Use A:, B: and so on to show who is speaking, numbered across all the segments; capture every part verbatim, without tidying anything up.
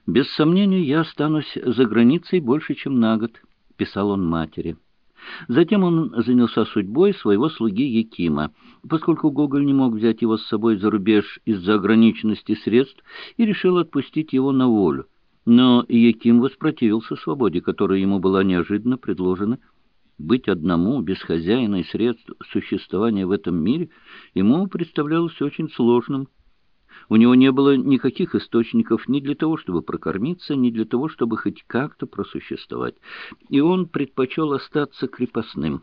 A: «Без сомнения, я останусь за границей больше, чем на год», — писал он матери. Затем он занялся судьбой своего слуги Якима, поскольку Гоголь не мог взять его с собой за рубеж из-за ограниченности средств, и решил отпустить его на волю. Но Яким воспротивился свободе, которая ему была неожиданно предложена. Быть одному, без хозяина и средств существования в этом мире, ему представлялось очень сложным. У него не было никаких источников ни для того, чтобы прокормиться, ни для того, чтобы хоть как-то просуществовать, и он предпочел остаться крепостным.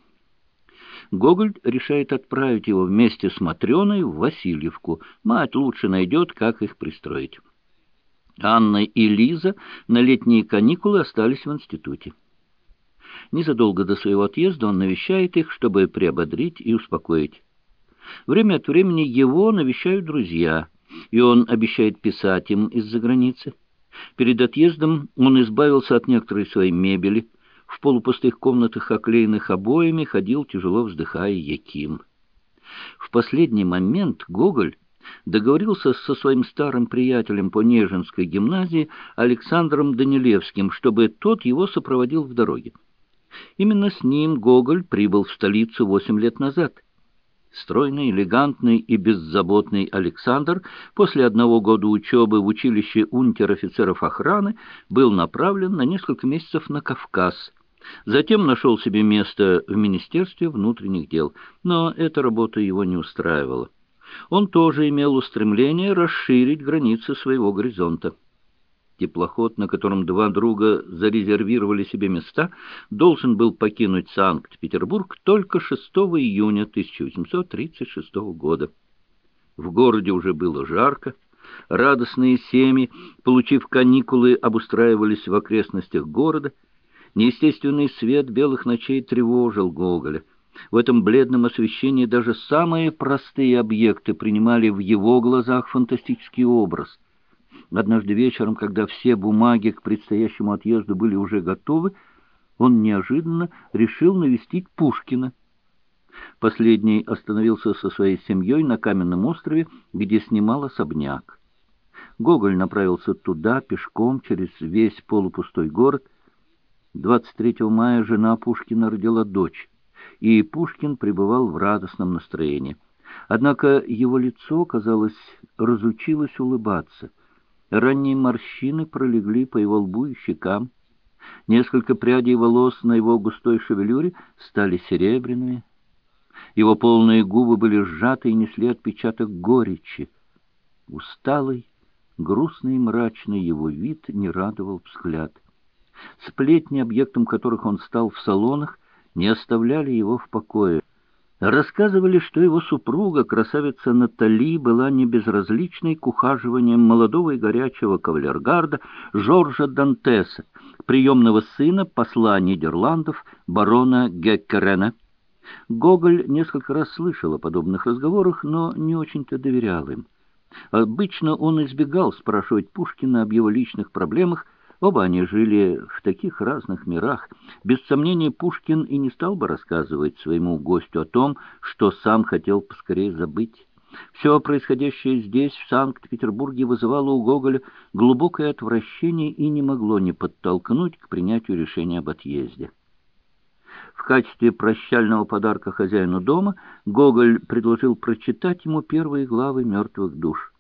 A: Гоголь решает отправить его вместе с Матрёной в Васильевку. Мать лучше найдет, как их пристроить. Анна и Лиза на летние каникулы остались в институте. Незадолго до своего отъезда он навещает их, чтобы приободрить и успокоить. Время от времени его навещают друзья, и он обещает писать им из-за границы. Перед отъездом он избавился от некоторой своей мебели. В полупустых комнатах, оклеенных обоями, ходил, тяжело вздыхая, Яким. В последний момент Гоголь договорился со своим старым приятелем по Нежинской гимназии Александром Данилевским, чтобы тот его сопроводил в дороге. Именно с ним Гоголь прибыл в столицу восемь лет назад. Стройный, элегантный и беззаботный Александр после одного года учебы в училище унтер-офицеров охраны был направлен на несколько месяцев на Кавказ. Затем нашел себе место в Министерстве внутренних дел, но эта работа его не устраивала. Он тоже имел устремление расширить границы своего горизонта. Теплоход, на котором два друга зарезервировали себе места, должен был покинуть Санкт-Петербург только шестого июня тысяча восемьсот тридцать шестого года. В городе уже было жарко. Радостные семьи, получив каникулы, обустраивались в окрестностях города. Неестественный свет белых ночей тревожил Гоголя. В этом бледном освещении даже самые простые объекты принимали в его глазах фантастический образ. Однажды вечером, когда все бумаги к предстоящему отъезду были уже готовы, он неожиданно решил навестить Пушкина. Последний остановился со своей семьей на Каменном острове, где снимал особняк. Гоголь направился туда пешком через весь полупустой город. двадцать третьего мая жена Пушкина родила дочь, и Пушкин пребывал в радостном настроении. Однако его лицо, казалось, разучилось улыбаться. Ранние морщины пролегли по его лбу и щекам. Несколько прядей волос на его густой шевелюре стали серебряными. Его полные губы были сжаты и несли отпечаток горечи. Усталый, грустный и мрачный его вид не радовал взгляд. Сплетни, объектом которых он стал в салонах, не оставляли его в покое. Рассказывали, что его супруга, красавица Натали, была не безразличной к ухаживаниям молодого и горячего кавалергарда Жоржа Дантеса, приемного сына посла Нидерландов барона Геккерена. Гоголь несколько раз слышал о подобных разговорах, но не очень-то доверял им. Обычно он избегал спрашивать Пушкина об его личных проблемах. Оба они жили в таких разных мирах. Без сомнения, Пушкин и не стал бы рассказывать своему гостю о том, что сам хотел поскорее забыть. Все происходящее здесь, в Санкт-Петербурге, вызывало у Гоголя глубокое отвращение и не могло не подтолкнуть к принятию решения об отъезде. В качестве прощального подарка хозяину дома Гоголь предложил прочитать ему первые главы «Мертвых душ».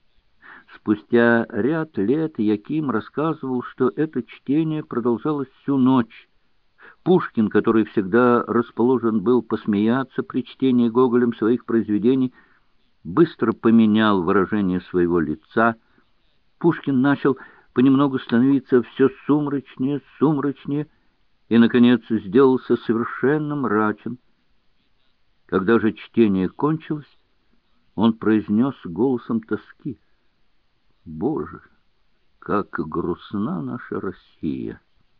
A: Спустя ряд лет Яким рассказывал, что это чтение продолжалось всю ночь. Пушкин, который всегда расположен был посмеяться при чтении Гоголем своих произведений, быстро поменял выражение своего лица. Пушкин начал понемногу становиться все сумрачнее, сумрачнее, и, наконец, сделался совершенно мрачен. Когда же чтение кончилось, он произнес голосом тоски: «Боже, как грустна наша Россия!»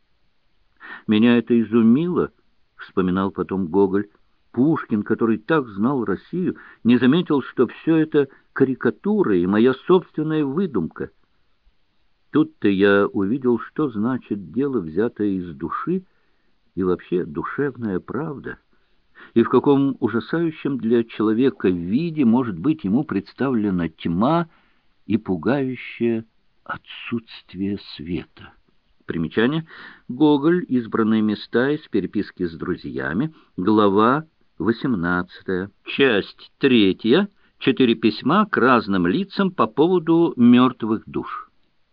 A: «Меня это изумило», — вспоминал потом Гоголь. «Пушкин, который так знал Россию, не заметил, что все это карикатура и моя собственная выдумка. Тут-то я увидел, что значит дело, взятое из души, и вообще душевная правда, и в каком ужасающем для человека виде может быть ему представлена тьма и пугающая отсутствие света. Примечание. Гоголь. Избранные места из переписки с друзьями. Глава восемнадцатая. Часть третья. Четыре письма к разным лицам по поводу мертвых душ.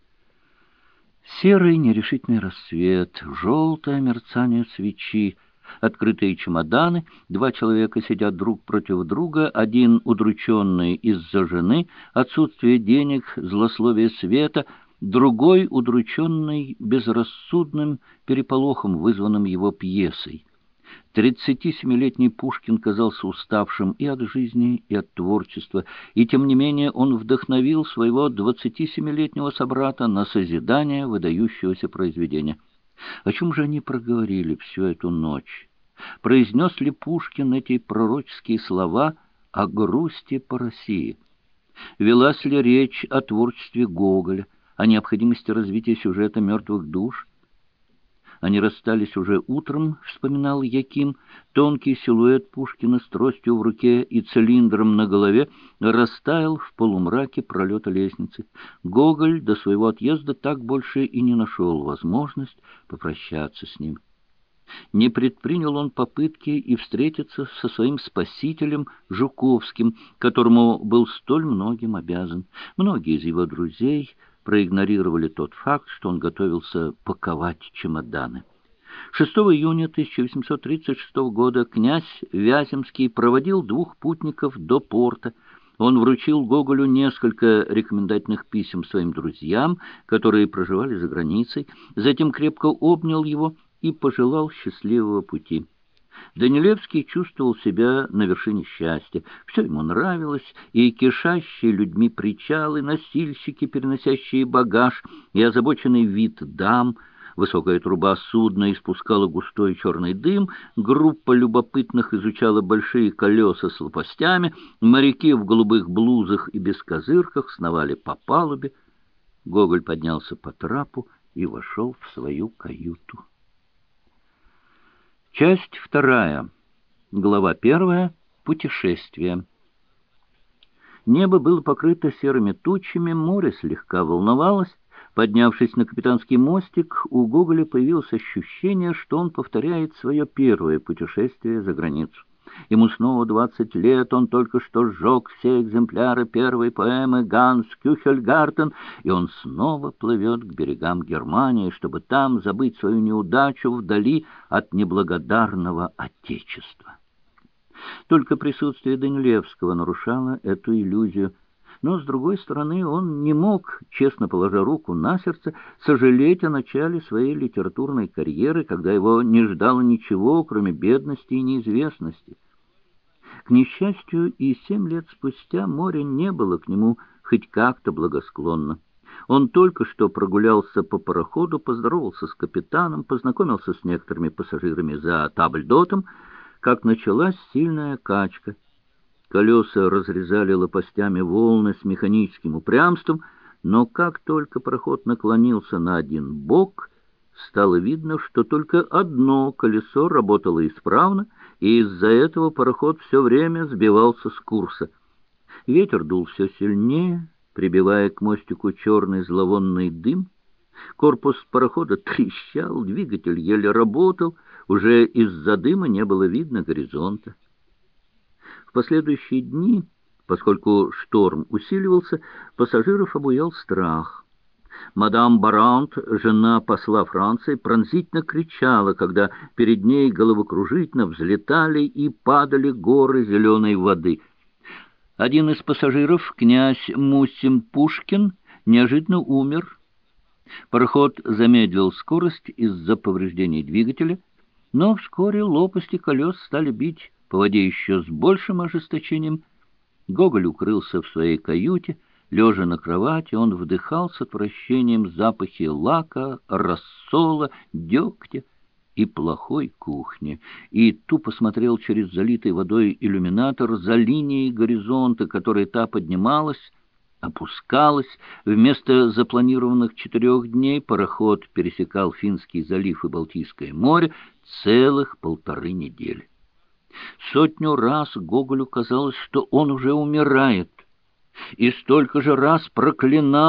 A: Серый нерешительный рассвет, желтое мерцание свечи, открытые чемоданы, два человека сидят друг против друга, один удрученный из-за жены, отсутствие денег, злословие света, другой удрученный безрассудным переполохом, вызванным его пьесой. Тридцатисемилетний Пушкин казался уставшим и от жизни, и от творчества, и тем не менее он вдохновил своего двадцатисемилетнего собрата на созидание выдающегося произведения. О чем же они проговорили всю эту ночь? Произнес ли Пушкин эти пророческие слова о грусти по России? Велась ли речь о творчестве Гоголя, о необходимости развития сюжета «Мертвых душ»? Они расстались уже утром, вспоминал Яким. Тонкий силуэт Пушкина с тростью в руке и цилиндром на голове растаял в полумраке пролета лестницы. Гоголь до своего отъезда так больше и не нашел возможность попрощаться с ним. Не предпринял он попытки и встретиться со своим спасителем Жуковским, которому был столь многим обязан. Многие из его друзей проигнорировали тот факт, что он готовился паковать чемоданы. шестого июня тысяча восемьсот тридцать шестого года князь Вяземский проводил двух путников до порта. Он вручил Гоголю несколько рекомендательных писем своим друзьям, которые проживали за границей, затем крепко обнял его и пожелал счастливого пути. Данилевский чувствовал себя на вершине счастья. Все ему нравилось, и кишащие людьми причалы, носильщики, переносящие багаж, и озабоченный вид дам. Высокая труба судна испускала густой черный дым, группа любопытных изучала большие колеса с лопастями, моряки в голубых блузах и бескозырках сновали по палубе. Гоголь поднялся по трапу и вошел в свою каюту. Часть вторая. Глава первая. Путешествие. Небо было покрыто серыми тучами, море слегка волновалось. Поднявшись на капитанский мостик, у Гоголя появилось ощущение, что он повторяет свое первое путешествие за границу. Ему снова двадцать лет, он только что сжег все экземпляры первой поэмы «Ганс Кюхельгартен», и он снова плывет к берегам Германии, чтобы там забыть свою неудачу вдали от неблагодарного Отечества. Только присутствие Данилевского нарушало эту иллюзию. Но, с другой стороны, он не мог, честно положа руку на сердце, сожалеть о начале своей литературной карьеры, когда его не ждало ничего, кроме бедности и неизвестности. К несчастью, и семь лет спустя море не было к нему хоть как-то благосклонно. Он только что прогулялся по пароходу, поздоровался с капитаном, познакомился с некоторыми пассажирами за табльдотом, как началась сильная качка. Колеса разрезали лопастями волны с механическим упрямством, но как только пароход наклонился на один бок, стало видно, что только одно колесо работало исправно, и из-за этого пароход все время сбивался с курса. Ветер дул все сильнее, прибивая к мостику черный зловонный дым. Корпус парохода трещал, двигатель еле работал, уже из-за дыма не было видно горизонта. В последующие дни, поскольку шторм усиливался, пассажиров обуял страх. Мадам Барант, жена посла Франции, пронзительно кричала, когда перед ней головокружительно взлетали и падали горы зеленой воды. Один из пассажиров, князь Мусим Пушкин, неожиданно умер. Пароход замедлил скорость из-за повреждений двигателя, но вскоре лопасти колес стали бить по воде еще с большим ожесточением. Гоголь укрылся в своей каюте. Лежа на кровати, он вдыхал с отвращением запахи лака, рассола, дегтя и плохой кухни, и тупо смотрел через залитый водой иллюминатор за линией горизонта, которая та поднималась, опускалась. Вместо запланированных четырех дней пароход пересекал Финский залив и Балтийское море целых полторы недели. Сотню раз Гоголю казалось, что он уже умирает, и столько же раз проклинал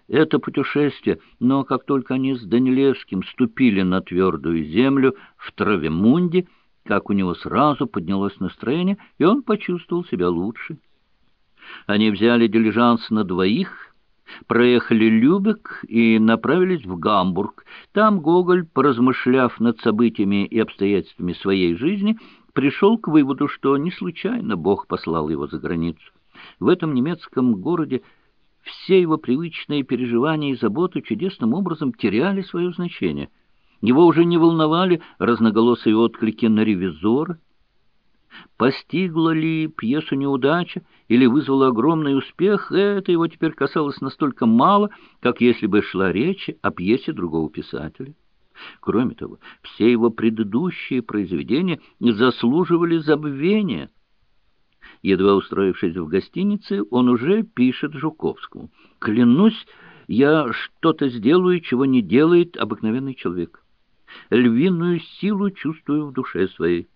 A: это путешествие, но как только они с Данилевским ступили на твердую землю в Травемунде, как у него сразу поднялось настроение, и он почувствовал себя лучше. Они взяли дилижанс на двоих, проехали Любек и направились в Гамбург. Там Гоголь, поразмышляв над событиями и обстоятельствами своей жизни, пришел к выводу, что не случайно Бог послал его за границу. В этом немецком городе все его привычные переживания и заботы чудесным образом теряли свое значение. Его уже не волновали разноголосые отклики на «Ревизора». Постигла ли пьесу неудача или вызвала огромный успех, это его теперь касалось настолько мало, как если бы шла речь о пьесе другого писателя. Кроме того, все его предыдущие произведения заслуживали забвения. Едва устроившись в гостинице, он уже пишет Жуковскому: «Клянусь, я что-то сделаю, чего не делает обыкновенный человек. Львиную силу чувствую в душе своей».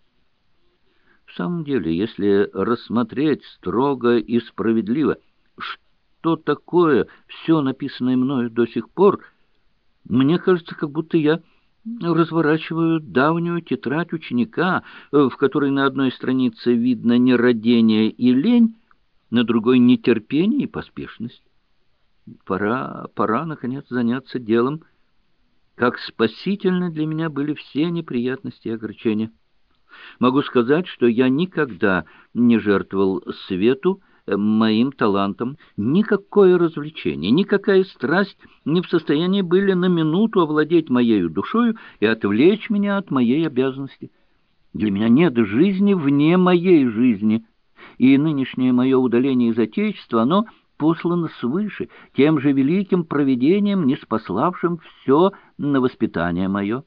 A: В самом деле, если рассмотреть строго и справедливо, что такое все написанное мною до сих пор, мне кажется, как будто я разворачиваю давнюю тетрадь ученика, в которой на одной странице видно нерадение и лень, на другой — нетерпение и поспешность. Пора, пора, наконец, заняться делом. Как спасительны для меня были все неприятности и огорчения. Могу сказать, что я никогда не жертвовал свету моим талантом. Никакое развлечение, никакая страсть не в состоянии были на минуту овладеть моею душою и отвлечь меня от моей обязанности. Для меня нет жизни вне моей жизни, и нынешнее мое удаление из Отечества, оно послано свыше, тем же великим провидением, ниспославшим все на воспитание мое.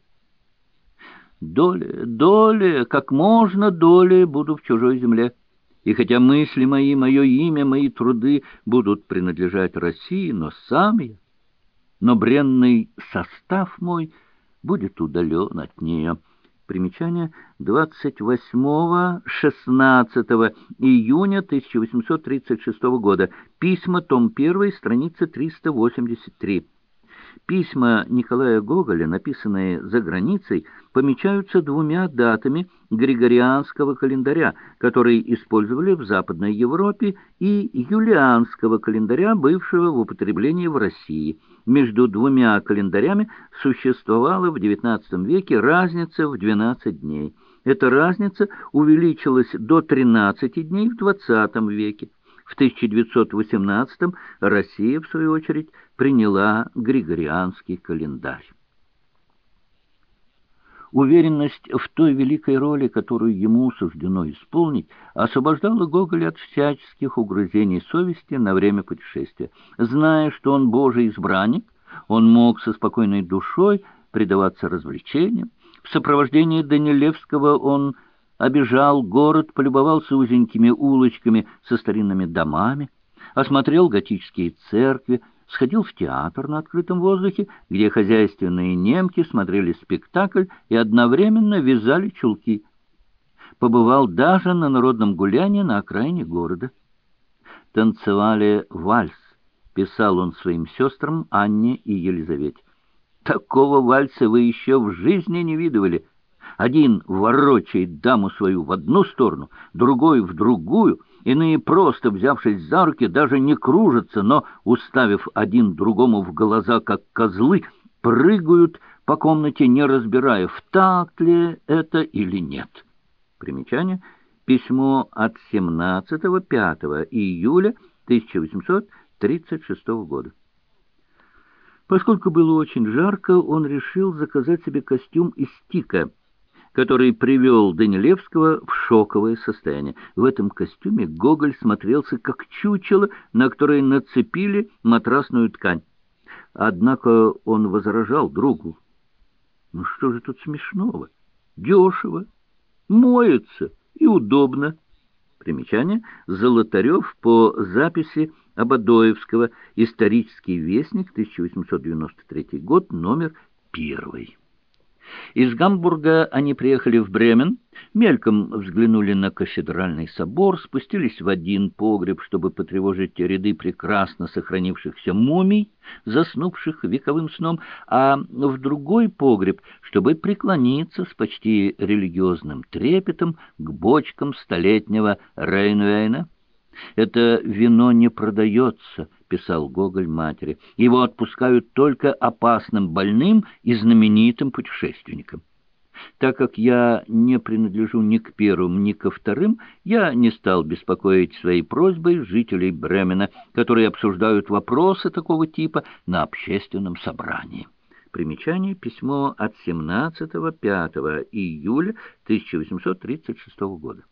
A: Доле, доле, как можно доле буду в чужой земле. И хотя мысли мои, мое имя, мои труды будут принадлежать России, но сам я, но бренный состав мой будет удален от нее. Примечание: двадцать восьмого-шестнадцатого июня тысяча восемьсот тридцать шестого года. Письма, том первый, страница триста восемьдесят три. Письма Николая Гоголя, написанные за границей, помечаются двумя датами Григорианского календаря, которые использовали в Западной Европе, и Юлианского календаря, бывшего в употреблении в России. Между двумя календарями существовала в девятнадцатом веке разница в двенадцать дней. Эта разница увеличилась до тринадцати дней в двадцатом веке. В тысяча девятьсот восемнадцатом Россия, в свою очередь, приняла Григорианский календарь. Уверенность в той великой роли, которую ему суждено исполнить, освобождала Гоголя от всяческих угрызений совести на время путешествия. Зная, что он Божий избранник, он мог со спокойной душой предаваться развлечениям. В сопровождении Данилевского он обежал город, полюбовался узенькими улочками со старинными домами, осмотрел готические церкви, сходил в театр на открытом воздухе, где хозяйственные немки смотрели спектакль и одновременно вязали чулки. Побывал даже на народном гулянии на окраине города. «Танцевали вальс», — писал он своим сестрам Анне и Елизавете. «Такого вальса вы еще в жизни не видывали. Один ворочает даму свою в одну сторону, другой в другую, иные, просто взявшись за руки, даже не кружатся, но, уставив один другому в глаза, как козлы, прыгают по комнате, не разбирая, в такт ли это или нет». Примечание: письмо от семнадцатого пятого июля тысяча восемьсот тридцать шестого года. Поскольку было очень жарко, он решил заказать себе костюм из тика, который привел Данилевского в шоковое состояние. В этом костюме Гоголь смотрелся как чучело, на которое нацепили матрасную ткань. Однако он возражал другу: «Ну что же тут смешного? Дешево, моется и удобно». Примечание: Золотарев по записи Ободоевского, «Исторический вестник», тысяча восемьсот девяносто третий год, номер первый. Из Гамбурга они приехали в Бремен, мельком взглянули на кафедральный собор, спустились в один погреб, чтобы потревожить ряды прекрасно сохранившихся мумий, заснувших вековым сном, а в другой погреб, чтобы преклониться с почти религиозным трепетом к бочкам столетнего Рейнвейна. «Это вино не продается», — писал Гоголь матери. «Его отпускают только опасным больным и знаменитым путешественникам. Так как я не принадлежу ни к первым, ни ко вторым, я не стал беспокоить своей просьбой жителей Бремена, которые обсуждают вопросы такого типа на общественном собрании». Примечание: письмо от семнадцатого-пятого июля тысяча восемьсот тридцать шестого года.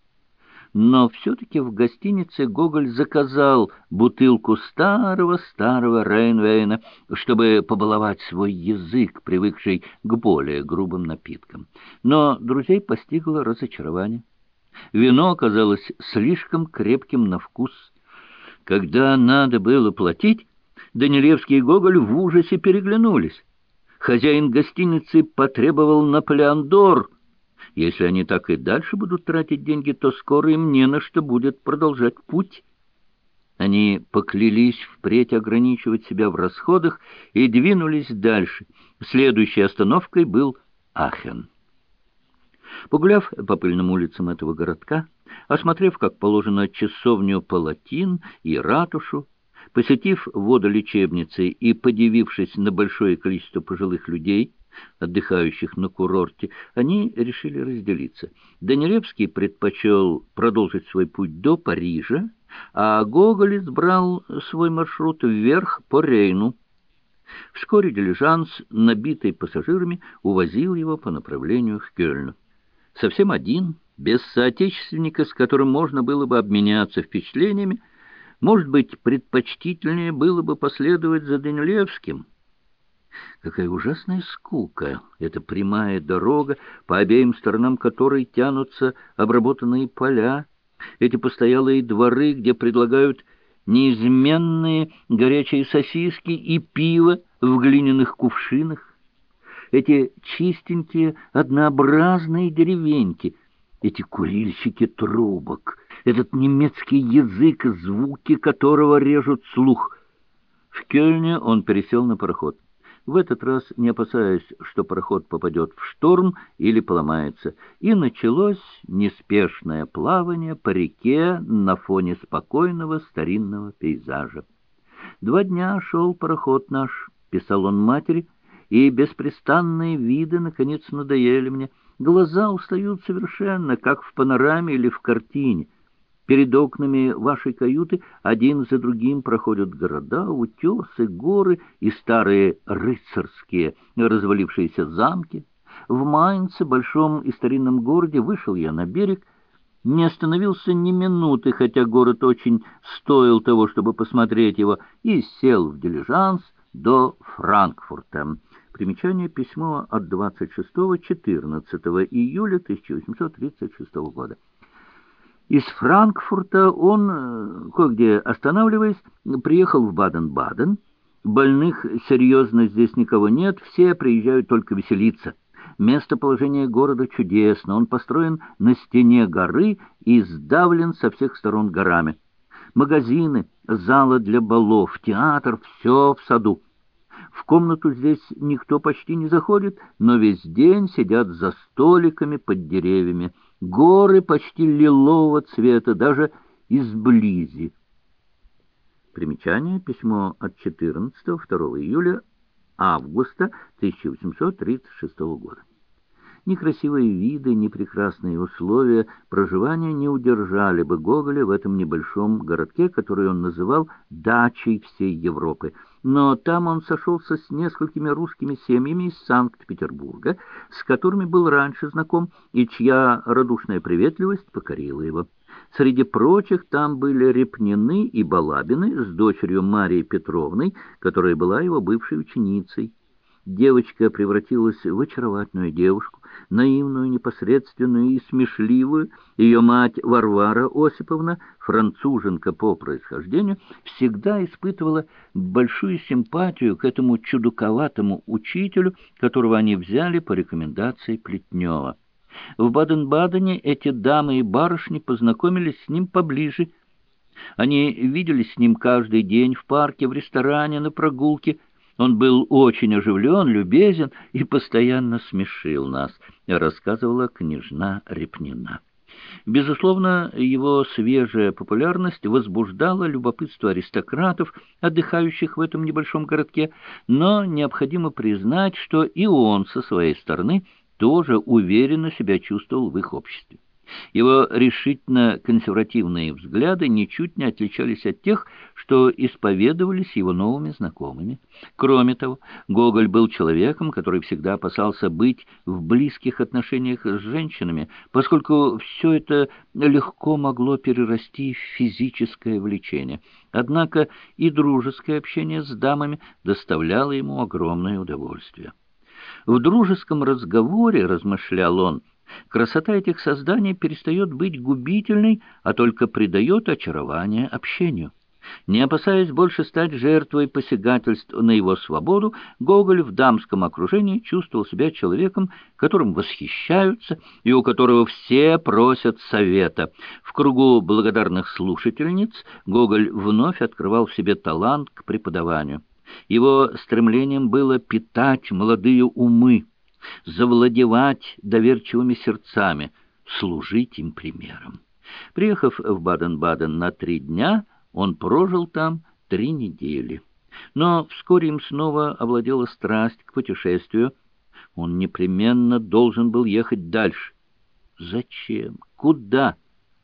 A: Но все-таки в гостинице Гоголь заказал бутылку старого-старого Рейнвейна, чтобы побаловать свой язык, привыкший к более грубым напиткам. Но друзей постигло разочарование. Вино оказалось слишком крепким на вкус. Когда надо было платить, Данилевский и Гоголь в ужасе переглянулись. Хозяин гостиницы потребовал Наполеон д'Ор. Если они так и дальше будут тратить деньги, то скоро им не на что будет продолжать путь. Они поклялись впредь ограничивать себя в расходах и двинулись дальше. Следующей остановкой был Ахен. Погуляв по пыльным улицам этого городка, осмотрев, как положено, часовню Палатин и ратушу, посетив водолечебницы и подивившись на большое количество пожилых людей, отдыхающих на курорте, они решили разделиться. Данилевский предпочел продолжить свой путь до Парижа, а Гоголь избрал свой маршрут вверх по Рейну. Вскоре дилижанс, набитый пассажирами, увозил его по направлению к Кёльну. Совсем один, без соотечественника, с которым можно было бы обменяться впечатлениями, может быть, предпочтительнее было бы последовать за Данилевским. Какая ужасная скука! Эта прямая дорога, по обеим сторонам которой тянутся обработанные поля, эти постоялые дворы, где предлагают неизменные горячие сосиски и пиво в глиняных кувшинах, эти чистенькие однообразные деревеньки, эти курильщики трубок, этот немецкий язык, звуки которого режут слух. В Кёльне он пересел на пароход. В этот раз не опасаясь, что пароход попадет в шторм или поломается, и началось неспешное плавание по реке на фоне спокойного старинного пейзажа. «Два дня шел пароход наш», — писал он матери, — «и беспрестанные виды, наконец, надоели мне. Глаза устают совершенно, как в панораме или в картине. Перед окнами вашей каюты один за другим проходят города, утесы, горы и старые рыцарские развалившиеся замки. В Майнце, большом и старинном городе, вышел я на берег, не остановился ни минуты, хотя город очень стоил того, чтобы посмотреть его, и сел в дилижанс до Франкфурта». Примечание: письмо от двадцать шестого-четырнадцатого июля тысяча восемьсот тридцать шестого года. Из Франкфурта он, кое-где останавливаясь, приехал в Баден-Баден. Больных серьезно здесь никого нет, все приезжают только веселиться. Местоположение города чудесно, он построен на стене горы и сдавлен со всех сторон горами. Магазины, зала для балов, театр — все в саду. В комнату здесь никто почти не заходит, но весь день сидят за столиками под деревьями. Горы почти лилового цвета, даже изблизи. Примечание: письмо от четырнадцатого-второго июля августа тысяча восемьсот тридцать шестого года. Ни красивые виды, ни прекрасные условия проживания не удержали бы Гоголя в этом небольшом городке, который он называл «дачей всей Европы». Но там он сошелся с несколькими русскими семьями из Санкт-Петербурга, с которыми был раньше знаком, и чья радушная приветливость покорила его. Среди прочих там были Репнины и Балабины с дочерью Марией Петровной, которая была его бывшей ученицей. Девочка превратилась в очаровательную девушку, наивную, непосредственную и смешливую, ее мать Варвара Осиповна, француженка по происхождению, всегда испытывала большую симпатию к этому чудаковатому учителю, которого они взяли по рекомендации Плетнева. В Баден-Бадене эти дамы и барышни познакомились с ним поближе. Они виделись с ним каждый день в парке, в ресторане, на прогулке. Он был очень оживлен, любезен и постоянно смешил нас, рассказывала княжна Репнина. Безусловно, его свежая популярность возбуждала любопытство аристократов, отдыхающих в этом небольшом городке, но необходимо признать, что и он со своей стороны тоже уверенно себя чувствовал в их обществе. Его решительно консервативные взгляды ничуть не отличались от тех, что исповедовались его новыми знакомыми. Кроме того, Гоголь был человеком, который всегда опасался быть в близких отношениях с женщинами, поскольку все это легко могло перерасти в физическое влечение. Однако и дружеское общение с дамами доставляло ему огромное удовольствие. В дружеском разговоре, размышлял он, красота этих созданий перестает быть губительной, а только придает очарование общению. Не опасаясь больше стать жертвой посягательств на его свободу, Гоголь в дамском окружении чувствовал себя человеком, которым восхищаются и у которого все просят совета. В кругу благодарных слушательниц Гоголь вновь открывал в себе талант к преподаванию. Его стремлением было питать молодые умы, завладевать доверчивыми сердцами, служить им примером. Приехав в Баден-Баден на три дня, он прожил там три недели. Но вскоре им снова овладела страсть к путешествию. Он непременно должен был ехать дальше. Зачем? Куда?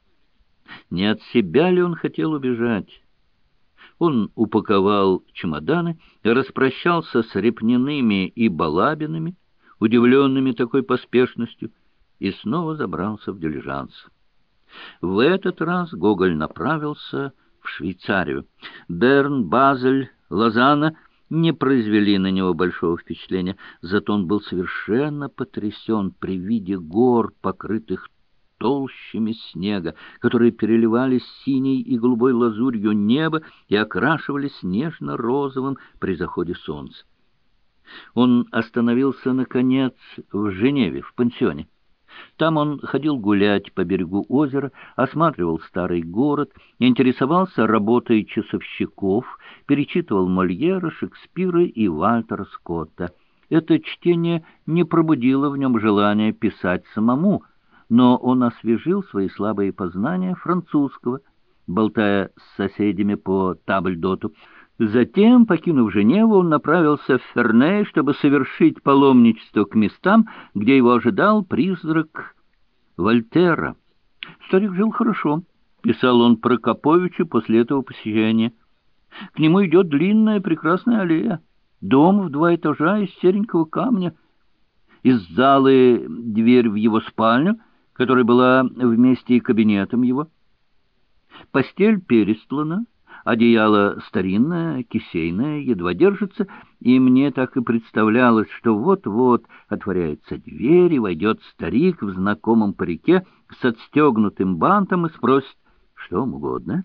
A: Не от себя ли он хотел убежать? Он упаковал чемоданы, распрощался с Репниными и Балабинами, удивленными такой поспешностью, и снова забрался в дилижанс. В этот раз Гоголь направился в Швейцарию. Берн, Базель, Лозанна не произвели на него большого впечатления, зато он был совершенно потрясен при виде гор, покрытых толщами снега, которые переливались синей и голубой лазурью неба и окрашивались нежно-розовым при заходе солнца. Он остановился, наконец, в Женеве, в пансионе. Там он ходил гулять по берегу озера, осматривал старый город, интересовался работой часовщиков, перечитывал Мольера, Шекспира и Вальтера Скотта. Это чтение не пробудило в нем желания писать самому, но он освежил свои слабые познания французского, болтая с соседями по табльдоту. Затем, покинув Женеву, он направился в Ферней, чтобы совершить паломничество к местам, где его ожидал призрак Вольтера. Старик жил хорошо, писал он Прокоповичу после этого посещения. К нему идет длинная прекрасная аллея, дом в два этажа из серенького камня. Из залы дверь в его спальню, которая была вместе и кабинетом его. Постель перестлана, одеяло старинное, кисейное, едва держится, и мне так и представлялось, что вот-вот отворяется дверь, и войдет старик в знакомом парике с отстегнутым бантом и спросит, что вам угодно.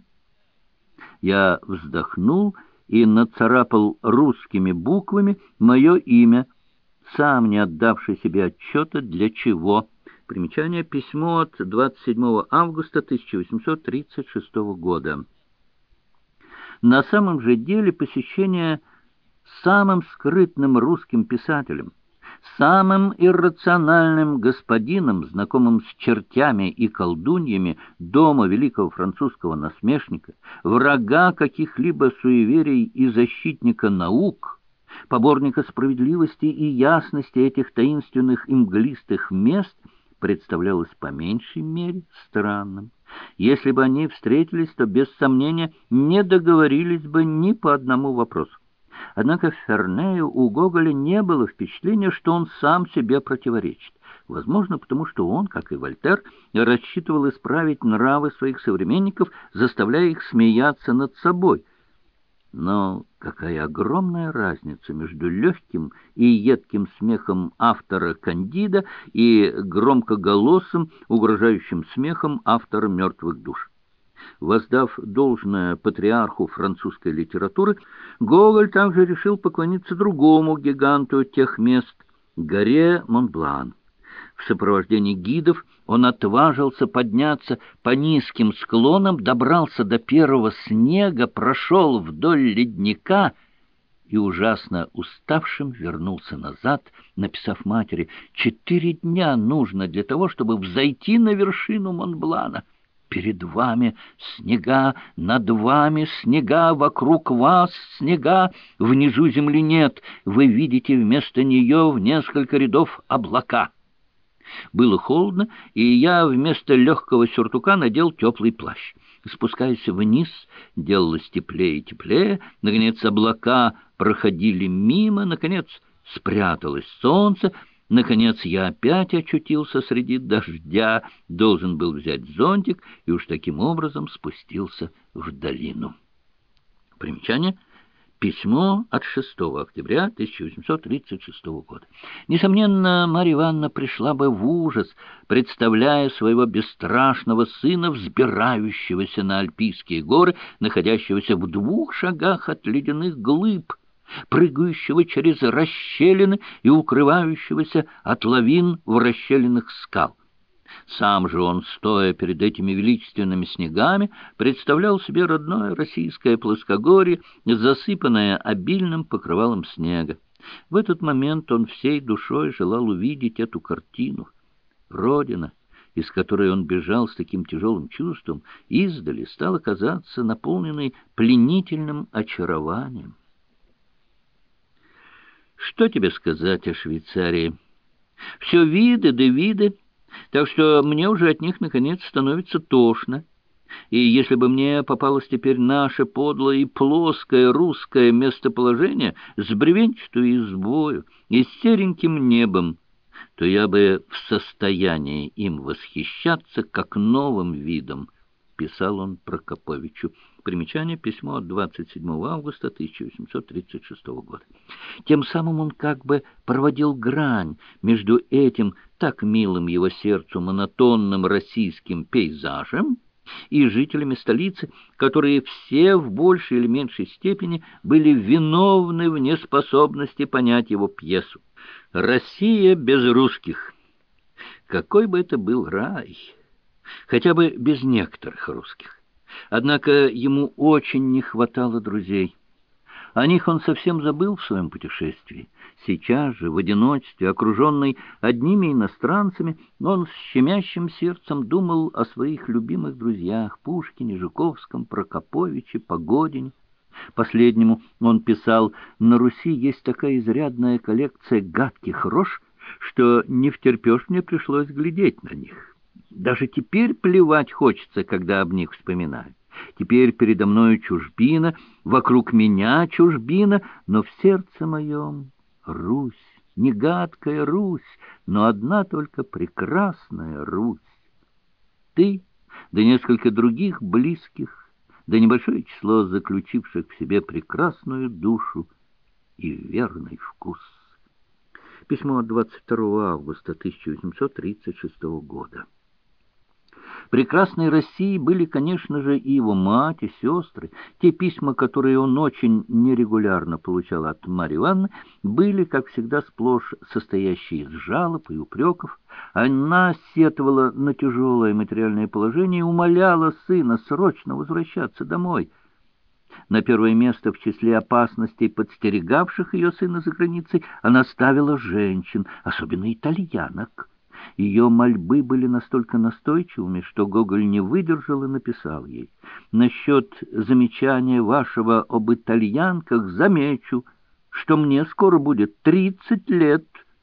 A: Я вздохнул и нацарапал русскими буквами мое имя, сам не отдавший себе отчета, для чего. Примечание: письмо от двадцать седьмого августа тысяча восемьсот тридцать шестого года. На самом же деле посещение самым скрытным русским писателем, самым иррациональным господином, знакомым с чертями и колдуньями дома великого французского насмешника, врага каких-либо суеверий и защитника наук, поборника справедливости и ясности этих таинственных и мглистых мест, представлялось по меньшей мере странным. Если бы они встретились, то, без сомнения, не договорились бы ни по одному вопросу. Однако в Фернею у Гоголя не было впечатления, что он сам себе противоречит. Возможно, потому что он, как и Вольтер, рассчитывал исправить нравы своих современников, заставляя их смеяться над собой. Но Какая огромная разница между легким и едким смехом автора «Кандида» и громкоголосым, угрожающим смехом автора «Мертвых душ». Воздав должное патриарху французской литературы, Гоголь также решил поклониться другому гиганту тех мест — горе Монблан. В сопровождении гидов он отважился подняться по низким склонам, добрался до первого снега, прошел вдоль ледника и, ужасно уставшим, вернулся назад, написав матери: «Четыре дня нужно для того, чтобы взойти на вершину Монблана. Перед вами снега, над вами снега, вокруг вас снега, внизу земли нет, вы видите вместо нее в несколько рядов облака». Было холодно, и я вместо легкого сюртука надел теплый плащ. Спускаясь вниз, делалось теплее и теплее. Наконец облака проходили мимо, наконец спряталось солнце. Наконец я опять очутился среди дождя, должен был взять зонтик и уж таким образом спустился в долину. Примечание. Письмо от шестого октября тысяча восемьсот тридцать шестого года. Несомненно, Марья Ивановна пришла бы в ужас, представляя своего бесстрашного сына, взбирающегося на Альпийские горы, находящегося в двух шагах от ледяных глыб, прыгающего через расщелины и укрывающегося от лавин в расщелинах скал. Сам же он, стоя перед этими величественными снегами, представлял себе родное российское плоскогорье, засыпанное обильным покрывалом снега. В этот момент он всей душой желал увидеть эту картину. Родина, из которой он бежал с таким тяжелым чувством, издали стала казаться наполненной пленительным очарованием. Что тебе сказать о Швейцарии? Все виды да виды. Так что мне уже от них, наконец, становится тошно. И если бы мне попалось теперь наше подлое и плоское русское местоположение с бревенчатой избою и с сереньким небом, то я бы в состоянии им восхищаться как новым видом, — писал он Прокоповичу. Примечание, письмо от двадцать седьмого августа тысяча восемьсот тридцать шестого года. Тем самым он как бы проводил грань между этим так милым его сердцу монотонным российским пейзажем и жителями столицы, которые все в большей или меньшей степени были виновны в неспособности понять его пьесу. Россия без русских. Какой бы это был рай! Хотя бы без некоторых русских. Однако ему очень не хватало друзей. О них он совсем забыл в своем путешествии. Сейчас же, в одиночестве, окруженный одними иностранцами, он с щемящим сердцем думал о своих любимых друзьях — Пушкине, Жуковском, Прокоповиче, Погодине. Последнему он писал: «На Руси есть такая изрядная коллекция гадких рож, что не втерпешь, мне пришлось глядеть на них. Даже теперь плевать хочется, когда об них вспоминаю. Теперь передо мною чужбина, вокруг меня чужбина, но в сердце моем Русь, не гадкая Русь, но одна только прекрасная Русь. Ты, да несколько других близких, да небольшое число заключивших в себе прекрасную душу и верный вкус». Письмо от двадцать второго августа тысяча восемьсот тридцать шестого года. Прекрасной России были, конечно же, и его мать, и сестры. Те письма, которые он очень нерегулярно получал от Марьи Ивановны, были, как всегда, сплошь состоящие из жалоб и упреков. Она сетовала на тяжелое материальное положение и умоляла сына срочно возвращаться домой. На первое место в числе опасностей, подстерегавших ее сына за границей, она ставила женщин, особенно итальянок. Ее мольбы были настолько настойчивыми, что Гоголь не выдержал и написал ей: «Насчет замечания вашего об итальянках замечу, что мне скоро будет тридцать лет».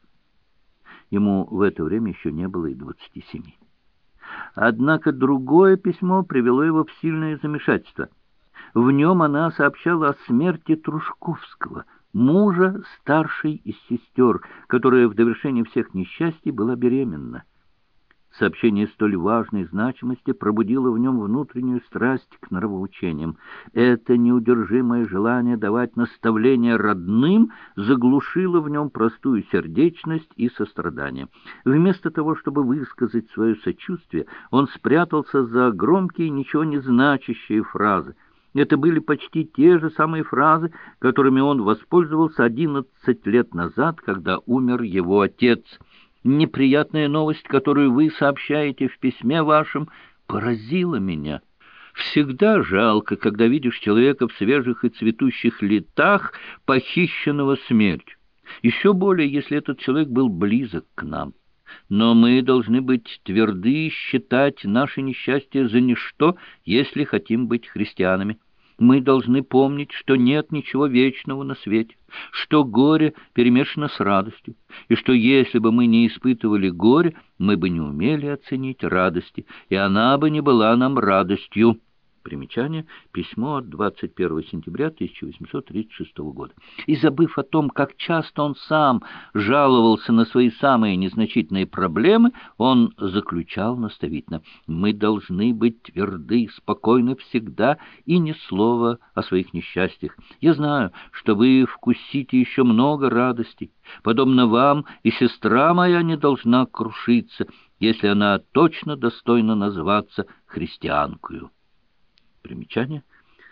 A: Ему в это время еще не было и двадцати семи. Однако другое письмо привело его в сильное замешательство. В нем она сообщала о смерти Трушковского, мужа старшей из сестер, которая в довершение всех несчастий была беременна. Сообщение столь важной значимости пробудило в нем внутреннюю страсть к нравоучениям. Это неудержимое желание давать наставления родным заглушило в нем простую сердечность и сострадание. Вместо того, чтобы высказать свое сочувствие, он спрятался за громкие, ничего не значащие фразы. Это были почти те же самые фразы, которыми он воспользовался одиннадцать лет назад, когда умер его отец. Неприятная новость, которую вы сообщаете в письме вашем, поразила меня. Всегда жалко, когда видишь человека в свежих и цветущих летах, похищенного смертью. Еще более, если этот человек был близок к нам. Но мы должны быть тверды и считать наше несчастье за ничто, если хотим быть христианами. Мы должны помнить, что нет ничего вечного на свете, что горе перемешано с радостью, и что если бы мы не испытывали горе, мы бы не умели оценить радости, и она бы не была нам радостью. Примечание. Письмо от двадцать первого сентября тысяча восемьсот тридцать шестого года. И забыв о том, как часто он сам жаловался на свои самые незначительные проблемы, он заключал наставительно: «Мы должны быть тверды, спокойны всегда и ни слова о своих несчастьях. Я знаю, что вы вкусите еще много радостей. Подобно вам и сестра моя не должна крушиться, если она точно достойна называться христианкою». Примечание.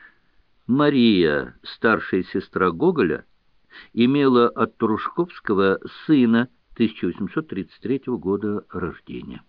A: Мария, старшая сестра Гоголя, имела от Трушковского сына тысяча восемьсот тридцать третьего года рождения.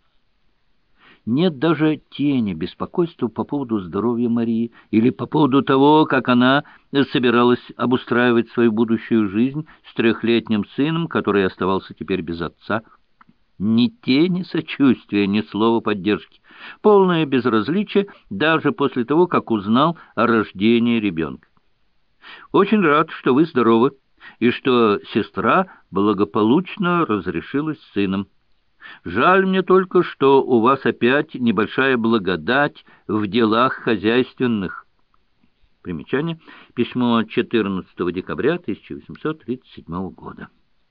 A: Нет даже тени беспокойства по поводу здоровья Марии или по поводу того, как она собиралась обустраивать свою будущую жизнь с трехлетним сыном, который оставался теперь без отца. Ни тени сочувствия, ни слова поддержки. Полное безразличие даже после того, как узнал о рождении ребенка. «Очень рад, что вы здоровы, и что сестра благополучно разрешилась с сыном. Жаль мне только, что у вас опять небольшая благодать в делах хозяйственных». Примечание. Письмо четырнадцатого декабря тысяча восемьсот тридцать седьмого года.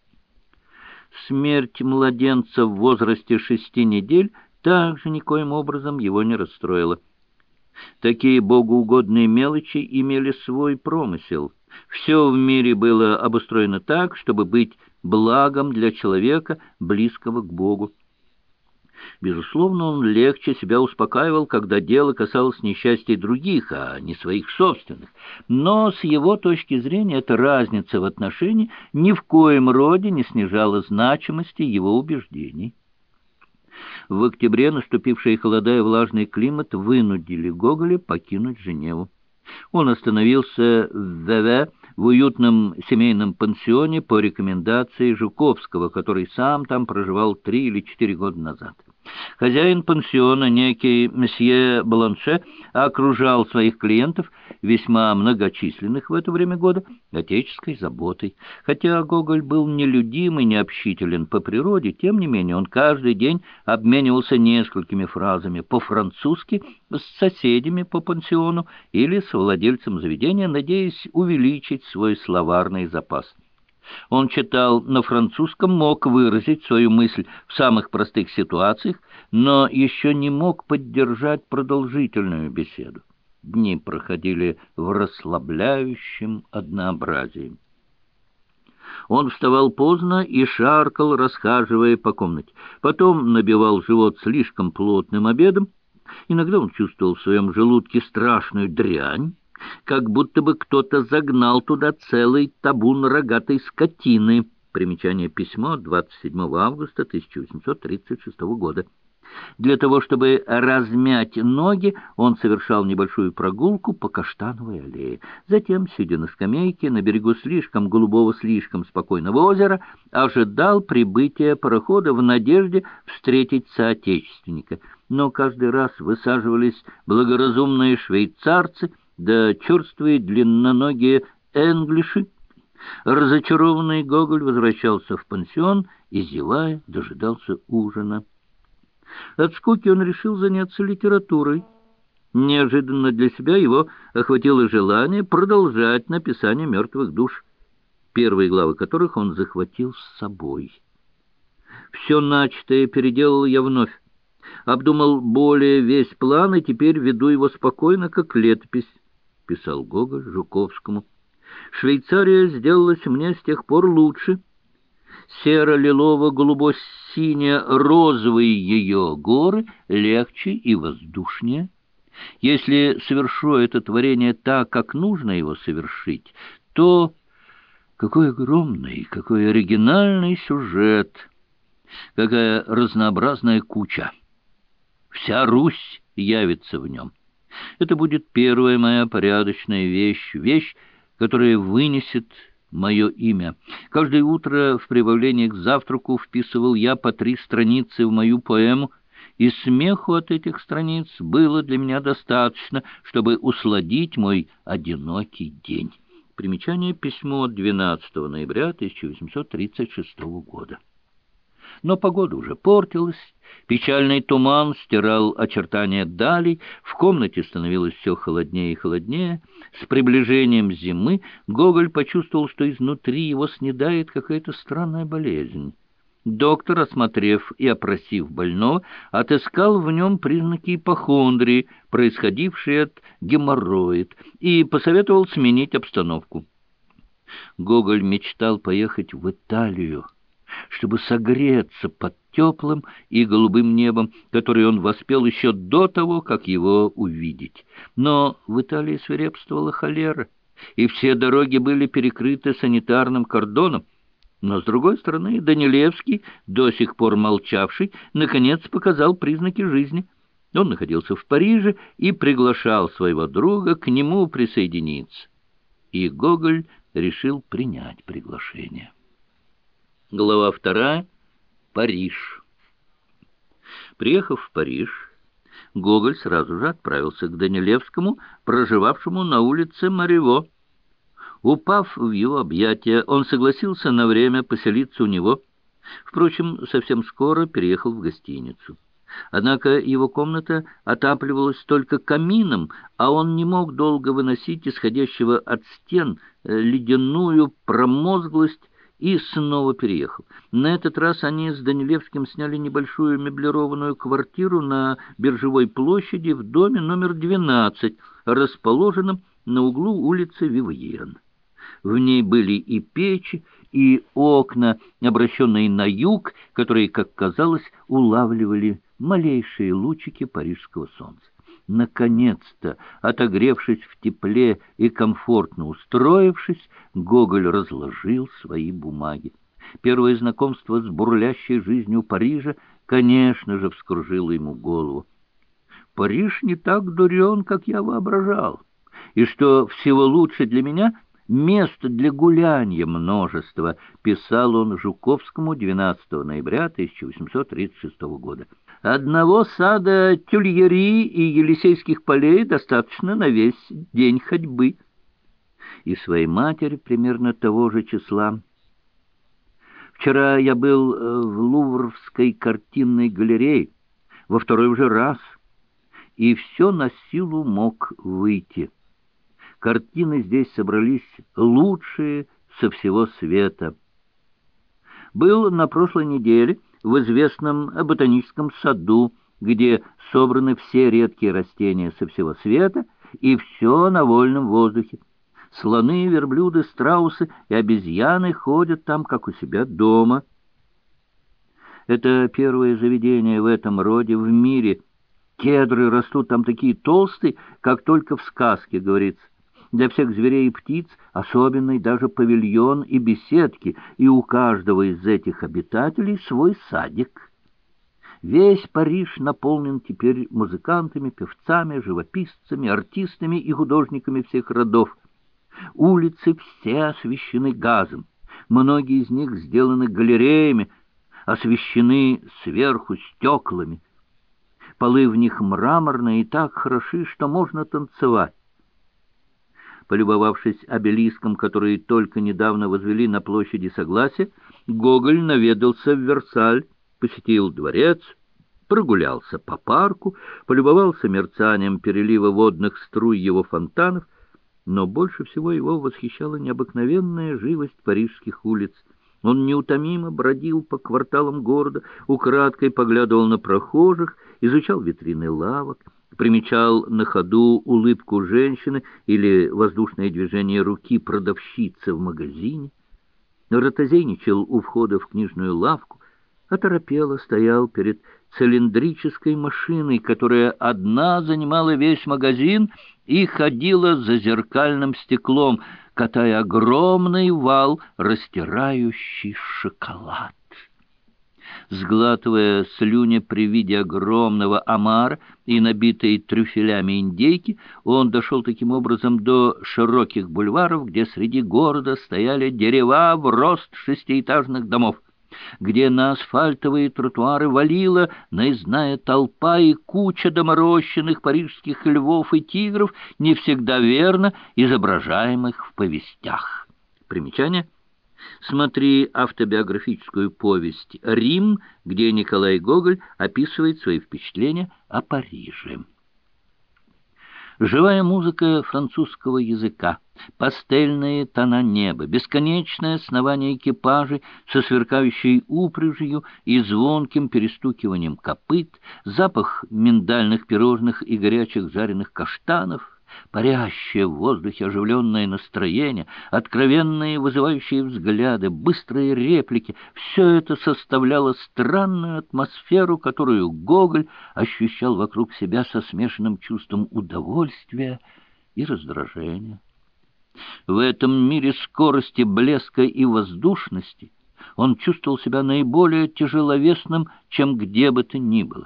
A: Смерть младенца в возрасте шести недель также никоим образом его не расстроила. Такие богоугодные мелочи имели свой промысел. Все в мире было обустроено так, чтобы быть благом для человека, близкого к Богу. Безусловно, он легче себя успокаивал, когда дело касалось несчастья других, а не своих собственных. Но с его точки зрения эта разница в отношении ни в коем роде не снижала значимости его убеждений. В октябре наступившие холода и влажный климат вынудили Гоголя покинуть Женеву. Он остановился в Веве, в уютном семейном пансионе по рекомендации Жуковского, который сам там проживал три или четыре года назад. Хозяин пансиона, некий месье Бланше, окружал своих клиентов, весьма многочисленных в это время года, отеческой заботой. Хотя Гоголь был нелюдим и необщителен по природе, тем не менее он каждый день обменивался несколькими фразами по-французски с соседями по пансиону или с владельцем заведения, надеясь увеличить свой словарный запас. Он читал на французском, мог выразить свою мысль в самых простых ситуациях, но еще не мог поддержать продолжительную беседу. Дни проходили в расслабляющем однообразии. Он вставал поздно и шаркал, расхаживая по комнате. Потом набивал живот слишком плотным обедом. Иногда он чувствовал в своем желудке страшную дрянь, как будто бы кто-то загнал туда целый табун рогатой скотины. Примечание. Письмо двадцать седьмого августа тысяча восемьсот тридцать шестого года. Для того, чтобы размять ноги, он совершал небольшую прогулку по Каштановой аллее. Затем, сидя на скамейке на берегу слишком голубого, слишком спокойного озера, ожидал прибытия парохода в надежде встретить соотечественника. Но каждый раз высаживались благоразумные швейцарцы, да черствые длинноногие энглиши. Разочарованный Гоголь возвращался в пансион и, зевая, дожидался ужина. От скуки он решил заняться литературой. Неожиданно для себя его охватило желание продолжать написание «Мертвых душ», первые главы которых он захватил с собой. «Все начатое переделал я вновь. Обдумал более весь план и теперь веду его спокойно, как летопись, — писал Гоголь Жуковскому. Швейцария сделалась мне с тех пор лучше. Серо-лилово-голубо-сине-розовые ее горы легче и воздушнее. Если совершу это творение так, как нужно его совершить, то какой огромный, какой оригинальный сюжет, какая разнообразная куча. Вся Русь явится в нем. Это будет первая моя порядочная вещь, вещь, которая вынесет мое имя. Каждое утро в прибавлении к завтраку вписывал я по три страницы в мою поэму, и смеху от этих страниц было для меня достаточно, чтобы усладить мой одинокий день. Примечание: письмо от двенадцатого ноября тысяча восемьсот тридцать шестого года. Но погода уже портилась, печальный туман стирал очертания далей, в комнате становилось все холоднее и холоднее. С приближением зимы Гоголь почувствовал, что изнутри его снедает какая-то странная болезнь. Доктор, осмотрев и опросив больного, отыскал в нем признаки ипохондрии, происходившие от геморроид, и посоветовал сменить обстановку. Гоголь мечтал поехать в Италию, чтобы согреться под теплым и голубым небом, который он воспел еще до того, как его увидеть. Но в Италии свирепствовала холера, и все дороги были перекрыты санитарным кордоном. Но, с другой стороны, Данилевский, до сих пор молчавший, наконец показал признаки жизни. Он находился в Париже и приглашал своего друга к нему присоединиться. И Гоголь решил принять приглашение. Глава вторая. Париж. Приехав в Париж, Гоголь сразу же отправился к Данилевскому, проживавшему на улице Марево. Упав в его объятия, он согласился на время поселиться у него. Впрочем, совсем скоро переехал в гостиницу. Однако его комната отапливалась только камином, а он не мог долго выносить исходящего от стен ледяную промозглость, и снова переехал. На этот раз они с Данилевским сняли небольшую меблированную квартиру на Биржевой площади в доме номер двенадцать, расположенном на углу улицы Вивьен. В ней были и печи, и окна, обращенные на юг, которые, как казалось, улавливали малейшие лучики парижского солнца. Наконец-то, отогревшись в тепле и комфортно устроившись, Гоголь разложил свои бумаги. Первое знакомство с бурлящей жизнью Парижа, конечно же, вскружило ему голову. «Париж не так дурен, как я воображал, и что всего лучше для меня — место для гуляния множество», писал он Жуковскому двенадцатого ноября тысяча восемьсот тридцать шестого года. «Одного сада Тюльери и Елисейских полей достаточно на весь день ходьбы». И своей матери примерно того же числа. «Вчера я был в Луврской картинной галерее, во второй уже раз, и все на силу мог выйти. Картины здесь собрались лучшие со всего света. Был на прошлой неделе в известном ботаническом саду, где собраны все редкие растения со всего света, и все на вольном воздухе. Слоны, верблюды, страусы и обезьяны ходят там, как у себя дома. Это первое заведение в этом роде в мире. Кедры растут там такие толстые, как только в сказке говорится. Для всех зверей и птиц особенный даже павильон и беседки, и у каждого из этих обитателей свой садик. Весь Париж наполнен теперь музыкантами, певцами, живописцами, артистами и художниками всех родов. Улицы все освещены газом, многие из них сделаны галереями, освещены сверху стеклами. Полы в них мраморные и так хороши, что можно танцевать. Полюбовавшись обелиском, который только недавно возвели на площади Согласия, Гоголь наведался в Версаль, посетил дворец, прогулялся по парку, полюбовался мерцанием перелива водных струй его фонтанов, но больше всего его восхищала необыкновенная живость парижских улиц. Он неутомимо бродил по кварталам города, украдкой поглядывал на прохожих, изучал витрины лавок, примечал на ходу улыбку женщины или воздушное движение руки продавщицы в магазине, ротозейничал у входа в книжную лавку, оторопело стоял перед цилиндрической машиной, которая одна занимала весь магазин и ходила за зеркальным стеклом, катая огромный вал, растирающий шоколад. Сглатывая слюни при виде огромного омара и набитой трюфелями индейки, он дошел таким образом до широких бульваров, где среди города стояли дерева в рост шестиэтажных домов, где на асфальтовые тротуары валила наездная толпа и куча доморощенных парижских львов и тигров, не всегда верно изображаемых в повестях. Примечание. Смотри автобиографическую повесть «Рим», где Николай Гоголь описывает свои впечатления о Париже. Живая музыка французского языка, пастельные тона неба, бесконечное снование экипажей со сверкающей упряжью и звонким перестукиванием копыт, запах миндальных пирожных и горячих жареных каштанов, парящее в воздухе оживленное настроение, откровенные вызывающие взгляды, быстрые реплики — все это составляло странную атмосферу, которую Гоголь ощущал вокруг себя со смешанным чувством удовольствия и раздражения. В этом мире скорости, блеска и воздушности он чувствовал себя наиболее тяжеловесным, чем где бы то ни было.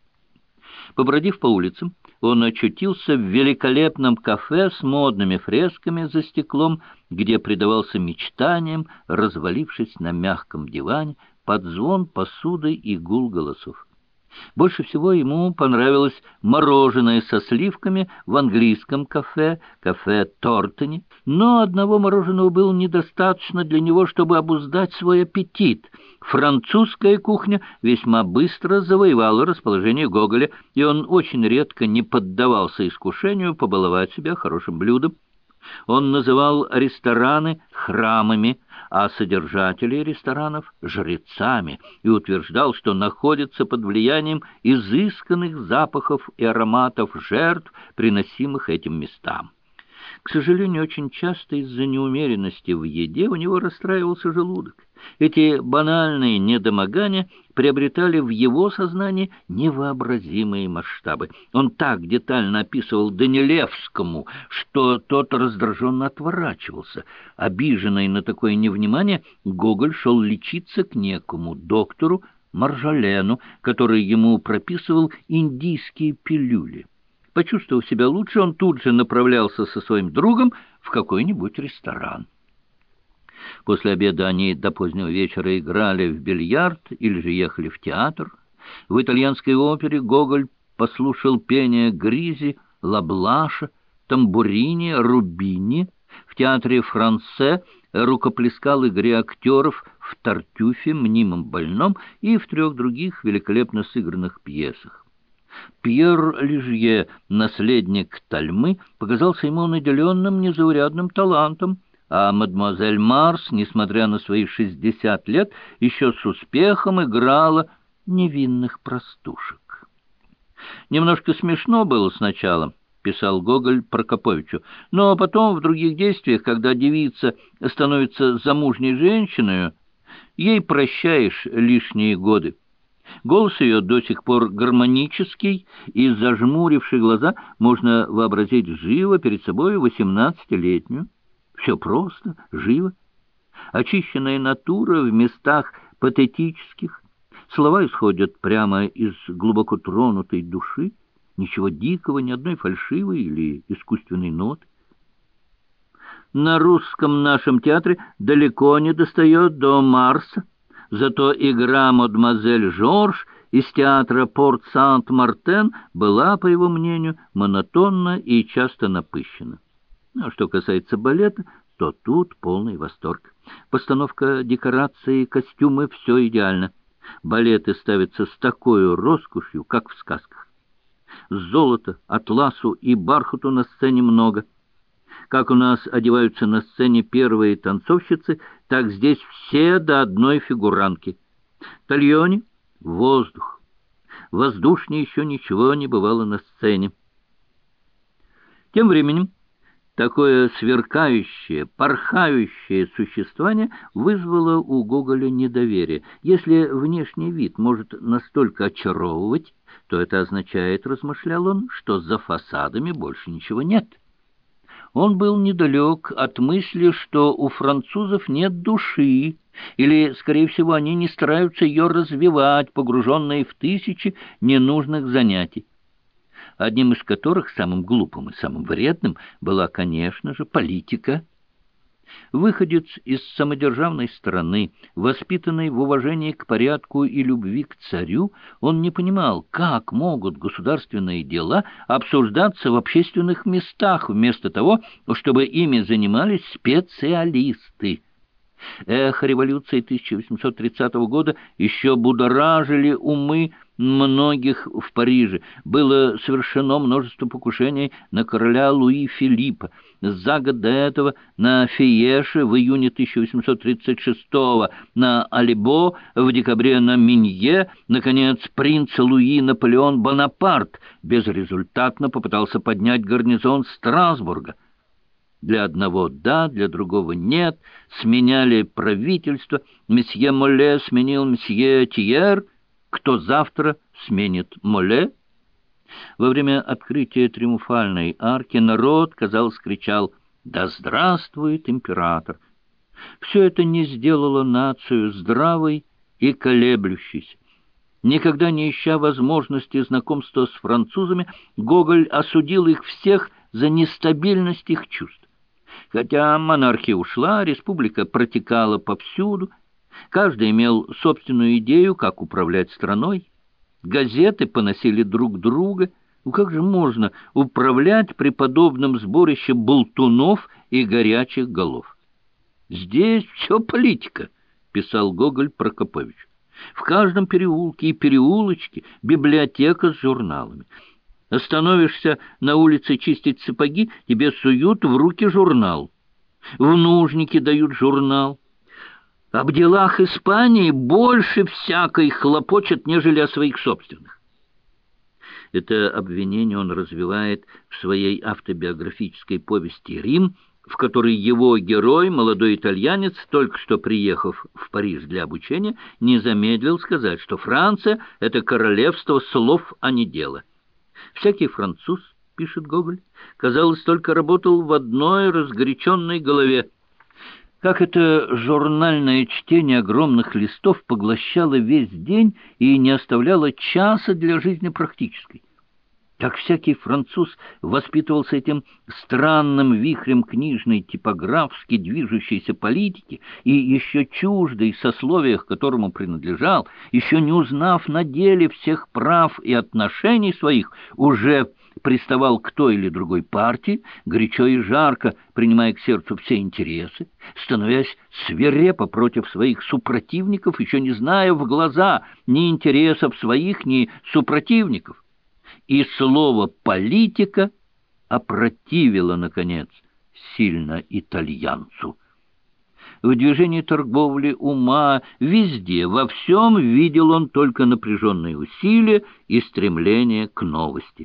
A: Побродив по улицам, он очутился в великолепном кафе с модными фресками за стеклом, где предавался мечтаниям, развалившись на мягком диване под звон посуды и гул голосов. Больше всего ему понравилось мороженое со сливками в английском кафе, кафе Тортони, но одного мороженого было недостаточно для него, чтобы обуздать свой аппетит. Французская кухня весьма быстро завоевала расположение Гоголя, и он очень редко не поддавался искушению побаловать себя хорошим блюдом. Он называл рестораны храмами, а содержателей ресторанов — жрецами, и утверждал, что находится под влиянием изысканных запахов и ароматов жертв, приносимых этим местам. К сожалению, очень часто из-за неумеренности в еде у него расстраивался желудок. Эти банальные недомогания приобретали в его сознании невообразимые масштабы. Он так детально описывал Данилевскому, что тот раздраженно отворачивался. Обиженный на такое невнимание, Гоголь шел лечиться к некому доктору Маржолену, который ему прописывал индийские пилюли. Почувствовав себя лучше, он тут же направлялся со своим другом в какой-нибудь ресторан. После обеда они до позднего вечера играли в бильярд или же ехали в театр. В итальянской опере Гоголь послушал пение Гризи, Лаблаша, Тамбурини, Рубини. В театре Франсе рукоплескал игре актеров в «Тартюфе», «Мнимом больном» и в трех других великолепно сыгранных пьесах. Пьер Лижье, наследник Тальмы, показался ему наделенным незаурядным талантом, а мадемуазель Марс, несмотря на свои шестьдесят лет, еще с успехом играла невинных простушек. «Немножко смешно было сначала», — писал Гоголь Прокоповичу, «но потом в других действиях, когда девица становится замужней женщиной, ей прощаешь лишние годы. Голос ее до сих пор гармонический, и, зажмуривши глаза, можно вообразить живо перед собой восемнадцатилетнюю. Все просто, живо. Очищенная натура в местах патетических. Слова исходят прямо из глубоко тронутой души. Ничего дикого, ни одной фальшивой или искусственной ноты. На русском нашем театре далеко не достает до Марса. Зато игра мадемуазель Жорж из театра Порт-Сент-Мартен была, по его мнению, монотонна и часто напыщена. Ну, что касается балета, то тут полный восторг. Постановка декораций, костюмы — все идеально. Балеты ставятся с такой роскошью, как в сказках. Золота, атласу и бархату на сцене много. Как у нас одеваются на сцене первые танцовщицы, так здесь все до одной фигуранки. Тальони — воздух. Воздушнее еще ничего не бывало на сцене. Тем временем такое сверкающее, порхающее существование вызвало у Гоголя недоверие. Если внешний вид может настолько очаровывать, то это означает, размышлял он, что за фасадами больше ничего нет. Он был недалек от мысли, что у французов нет души, или, скорее всего, они не стараются ее развивать, погруженные в тысячи ненужных занятий, одним из которых, самым глупым и самым вредным, была, конечно же, политика. Выходец из самодержавной страны, воспитанный в уважении к порядку и любви к царю, он не понимал, как могут государственные дела обсуждаться в общественных местах, вместо того, чтобы ими занимались специалисты. Эхо революции тысяча восемьсот тридцатого года еще будоражили умы многих в Париже. Было совершено множество покушений на короля Луи Филиппа. За год до этого на Фиеше в июне тысяча восемьсот тридцать шестого, на Алибо в декабре на Минье, наконец, принц Луи Наполеон Бонапарт безрезультатно попытался поднять гарнизон Страсбурга. Для одного да, для другого нет, сменяли правительство, месье Моле сменил месье Тьер, кто завтра сменит Моле? Во время открытия Триумфальной арки народ, казалось, кричал «Да здравствует император!». Все это не сделало нацию здравой и колеблющейся. Никогда не ища возможности знакомства с французами, Гоголь осудил их всех за нестабильность их чувств. Хотя монархия ушла, республика протекала повсюду, каждый имел собственную идею, как управлять страной, газеты поносили друг друга. Ну как же можно управлять при подобном сборище болтунов и горячих голов? «Здесь все политика», — писал Гоголь Прокопович. «В каждом переулке и переулочке библиотека с журналами. Остановишься на улице чистить сапоги, тебе суют в руки журнал. В нужнике дают журнал. Об делах Испании больше всякой хлопочет, нежели о своих собственных». Это обвинение он развивает в своей автобиографической повести «Рим», в которой его герой, молодой итальянец, только что приехав в Париж для обучения, не замедлил сказать, что Франция — это королевство слов, а не дела. Всякий француз, пишет Гоголь, казалось, только работал в одной разгоряченной голове. Как это журнальное чтение огромных листов поглощало весь день и не оставляло часа для жизни практической. Так всякий француз воспитывался этим странным вихрем книжной, типографски движущейся политики и еще чуждой сословиях, которому принадлежал, еще не узнав на деле всех прав и отношений своих, уже приставал к той или другой партии, горячо и жарко принимая к сердцу все интересы, становясь свирепо против своих супротивников, еще не зная в глаза ни интересов своих, ни супротивников. И слово «политика» опротивило, наконец, сильно итальянцу. В движении торговли, ума, везде, во всем видел он только напряженные усилия и стремление к новости.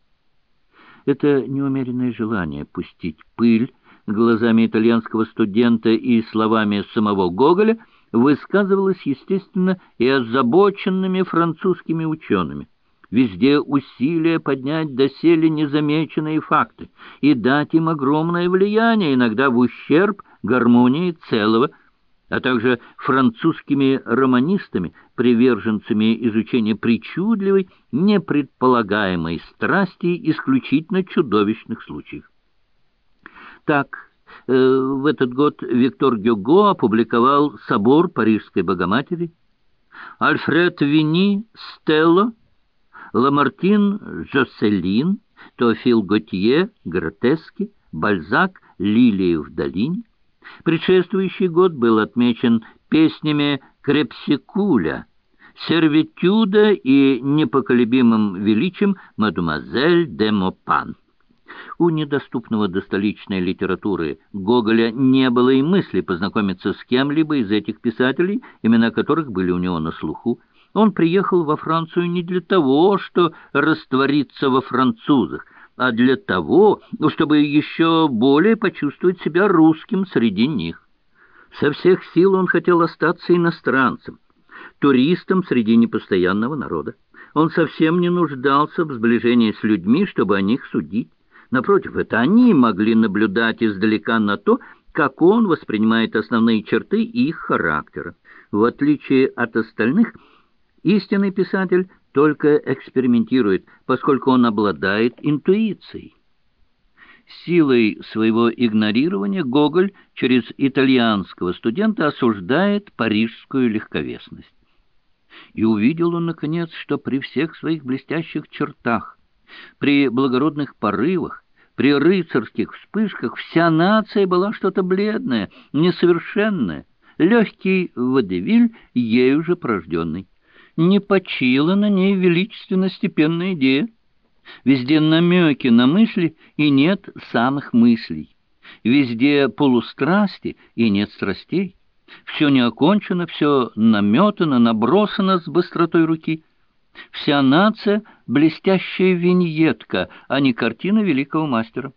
A: Это неумеренное желание пустить пыль глазами итальянского студента и словами самого Гоголя высказывалось, естественно, и озабоченными французскими учеными. Везде усилия поднять доселе незамеченные факты и дать им огромное влияние, иногда в ущерб гармонии целого, а также французскими романистами, приверженцами изучения причудливой, непредполагаемой страсти исключительно чудовищных случаев. Так, э, в этот год Виктор Гюго опубликовал «Собор Парижской Богоматери», Альфред Винни «Стелло», Ламартин «Жосселин», Теофил Готье «Гротески», Бальзак «Лилии в долине». Предшествующий год был отмечен песнями Крепсикуля, сервитюда и непоколебимым величием мадемуазель де Мопан. У недоступного до столичной литературы Гоголя не было и мысли познакомиться с кем-либо из этих писателей, имена которых были у него на слуху. Он приехал во Францию не для того, что раствориться во французах, а для того, чтобы еще более почувствовать себя русским среди них. Со всех сил он хотел остаться иностранцем, туристом среди непостоянного народа. Он совсем не нуждался в сближении с людьми, чтобы о них судить. Напротив, это они могли наблюдать издалека на то, как он воспринимает основные черты их характера. В отличие от остальных, истинный писатель только экспериментирует, поскольку он обладает интуицией. Силой своего игнорирования Гоголь через итальянского студента осуждает парижскую легковесность. И увидел он, наконец, что при всех своих блестящих чертах, при благородных порывах, при рыцарских вспышках вся нация была что-то бледное, несовершенное, легкий водевиль, ею же порожденный. Не почила на ней величественно-степенная идея. Везде намеки на мысли, и нет самых мыслей. Везде полустрасти, и нет страстей. Все не окончено, все наметано, набросано с быстротой руки. Вся нация — блестящая виньетка, а не картина великого мастера.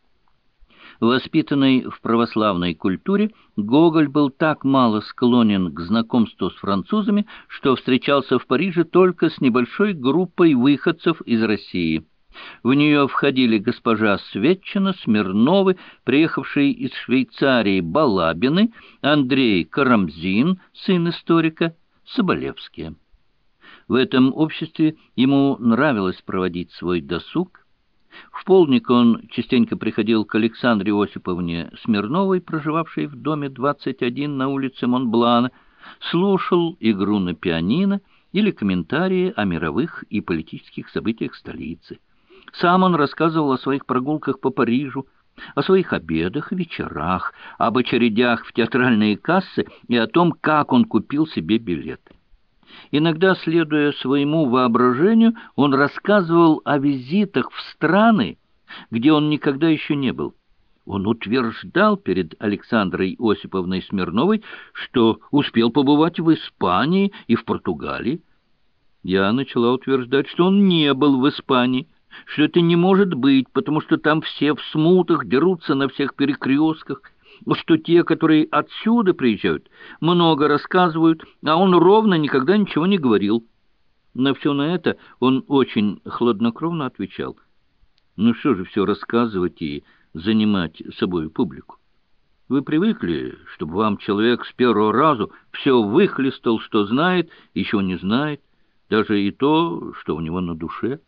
A: Воспитанный в православной культуре, Гоголь был так мало склонен к знакомству с французами, что встречался в Париже только с небольшой группой выходцев из России. В нее входили госпожа Светчина, Смирновы, приехавшие из Швейцарии Балабины, Андрей Карамзин, сын историка, Соболевские. В этом обществе ему нравилось проводить свой досуг. В полдник он частенько приходил к Александре Осиповне Смирновой, проживавшей в доме двадцать один на улице Монблана, слушал игру на пианино или комментарии о мировых и политических событиях столицы. Сам он рассказывал о своих прогулках по Парижу, о своих обедах и вечерах, об очередях в театральные кассы и о том, как он купил себе билеты. Иногда, следуя своему воображению, он рассказывал о визитах в страны, где он никогда еще не был. Он утверждал перед Александрой Осиповной Смирновой, что успел побывать в Испании и в Португалии. Я начала утверждать, что он не был в Испании, что это не может быть, потому что там все в смутах, дерутся на всех перекрестках, что те, которые отсюда приезжают, много рассказывают, а он ровно никогда ничего не говорил. На все на это он очень хладнокровно отвечал: «Ну что же все рассказывать и занимать собой публику? Вы привыкли, чтобы вам человек с первого разу все выхлестал, что знает, еще не знает, даже и то, что у него на душе».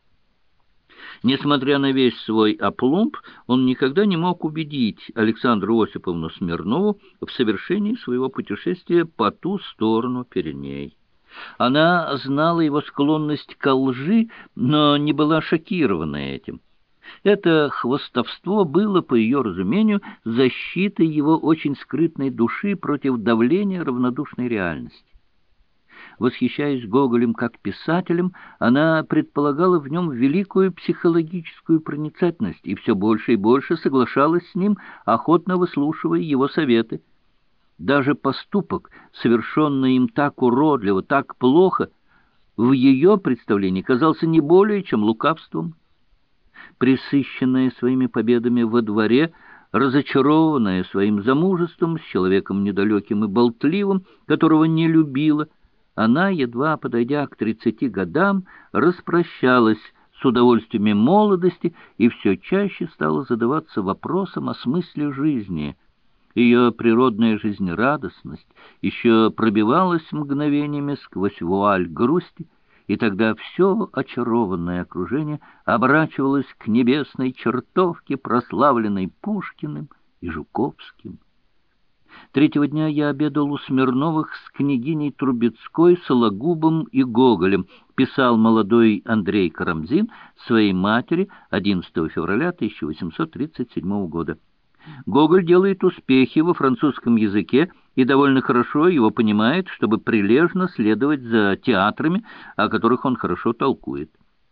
A: Несмотря на весь свой апломб, он никогда не мог убедить Александру Осиповну Смирнову в совершении своего путешествия по ту сторону Пиреней. Она знала его склонность ко лжи, но не была шокирована этим. Это хвастовство было, по ее разумению, защитой его очень скрытной души против давления равнодушной реальности. Восхищаясь Гоголем как писателем, она предполагала в нем великую психологическую проницательность и все больше и больше соглашалась с ним, охотно выслушивая его советы. Даже поступок, совершенный им так уродливо, так плохо, в ее представлении казался не более чем лукавством. Пресыщенная своими победами во дворе, разочарованная своим замужеством с человеком недалеким и болтливым, которого не любила, она, едва подойдя к тридцати годам, распрощалась с удовольствиями молодости и все чаще стала задаваться вопросом о смысле жизни. Ее природная жизнерадостность еще пробивалась мгновениями сквозь вуаль грусти, и тогда все очарованное окружение оборачивалось к небесной чертовке, прославленной Пушкиным и Жуковским. Третьего дня я обедал у Смирновых с княгиней Трубецкой, Сологубом и Гоголем, писал молодой Андрей Карамзин своей матери одиннадцатого февраля тысяча восемьсот тридцать седьмого года. Гоголь делает успехи во французском языке и довольно хорошо его понимает, чтобы прилежно следовать за театрами, о которых он хорошо толкует.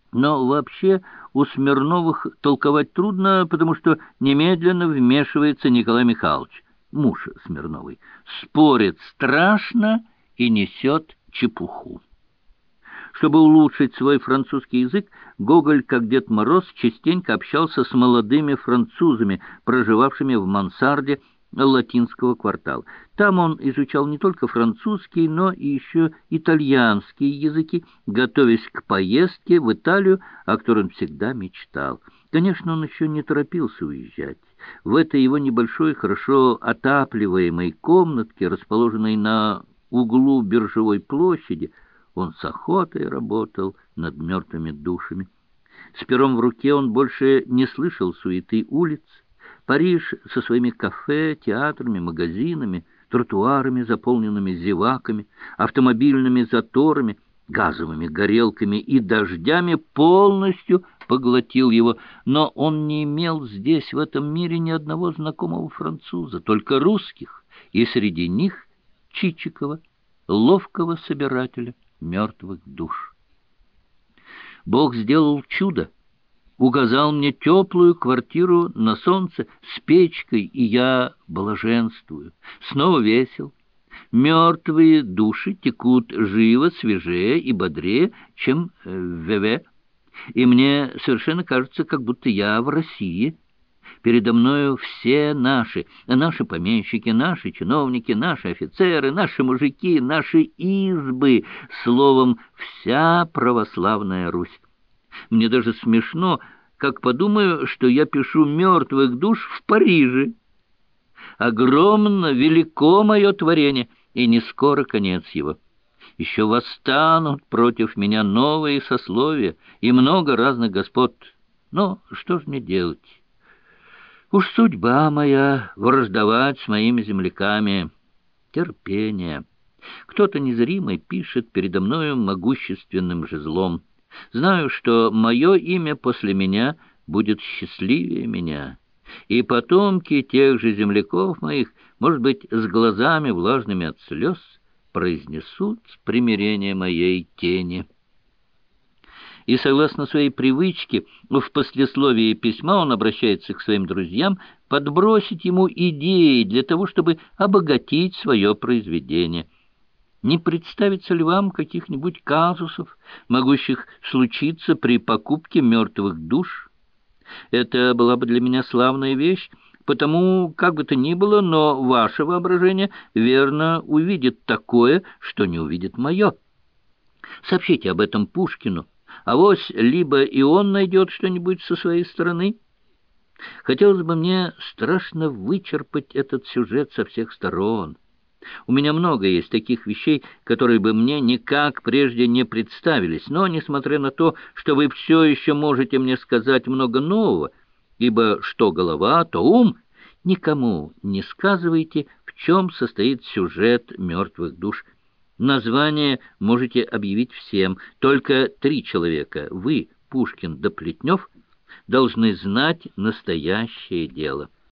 A: Но вообще у Смирновых толковать трудно, потому что немедленно вмешивается Николай Михайлович, муж Смирновой, спорит страшно и несет чепуху. Чтобы улучшить свой французский язык, Гоголь, как Дед Мороз, частенько общался с молодыми французами, проживавшими в мансарде латинского квартала. Там он изучал не только французский, но и еще итальянские языки, готовясь к поездке в Италию, о которой он всегда мечтал. Конечно, он еще не торопился уезжать. В этой его небольшой, хорошо отапливаемой комнатке, расположенной на углу Биржевой площади, он с охотой работал над мертвыми душами. С пером в руке он больше не слышал суеты улиц. Париж со своими кафе, театрами, магазинами, тротуарами, заполненными зеваками, автомобильными заторами, газовыми горелками и дождями полностью поглотил его. Но он не имел здесь, в этом мире, ни одного знакомого француза, только русских, и среди них Чичикова, ловкого собирателя мертвых душ. Бог сделал чудо, указал мне теплую квартиру на солнце с печкой, и я блаженствую, снова весел. Мертвые души текут живо, свежее и бодрее, чем в Веве, и мне совершенно кажется, как будто я в России. Передо мною все наши, наши помещики, наши чиновники, наши офицеры, наши мужики, наши избы, словом, вся православная Русь. Мне даже смешно, как подумаю, что я пишу «Мертвых душ» в Париже. Огромно, велико мое творение, и не скоро конец его. Еще восстанут против меня новые сословия и много разных господ. Но что ж мне делать? Уж судьба моя враждовать с моими земляками. Терпение. Кто-то незримый пишет передо мною могущественным жезлом. Знаю, что мое имя после меня будет счастливее меня, и потомки тех же земляков моих, может быть, с глазами влажными от слез, произнесут примирение моей тени. И, согласно своей привычке, в послесловии письма он обращается к своим друзьям подбросить ему идеи для того, чтобы обогатить свое произведение. Не представится ли вам каких-нибудь казусов, могущих случиться при покупке мертвых душ? Это была бы для меня славная вещь, потому, как бы то ни было, но ваше воображение верно увидит такое, что не увидит мое. Сообщите об этом Пушкину. Авось либо и он найдет что-нибудь со своей стороны. Хотелось бы мне страшно вычерпать этот сюжет со всех сторон. У меня много есть таких вещей, которые бы мне никак прежде не представились, но, несмотря на то, что вы все еще можете мне сказать много нового, ибо что голова, то ум, никому не сказывайте, в чем состоит сюжет «Мертвых душ». Название можете объявить всем. Только три человека, вы, Пушкин да Плетнев, должны знать настоящее дело.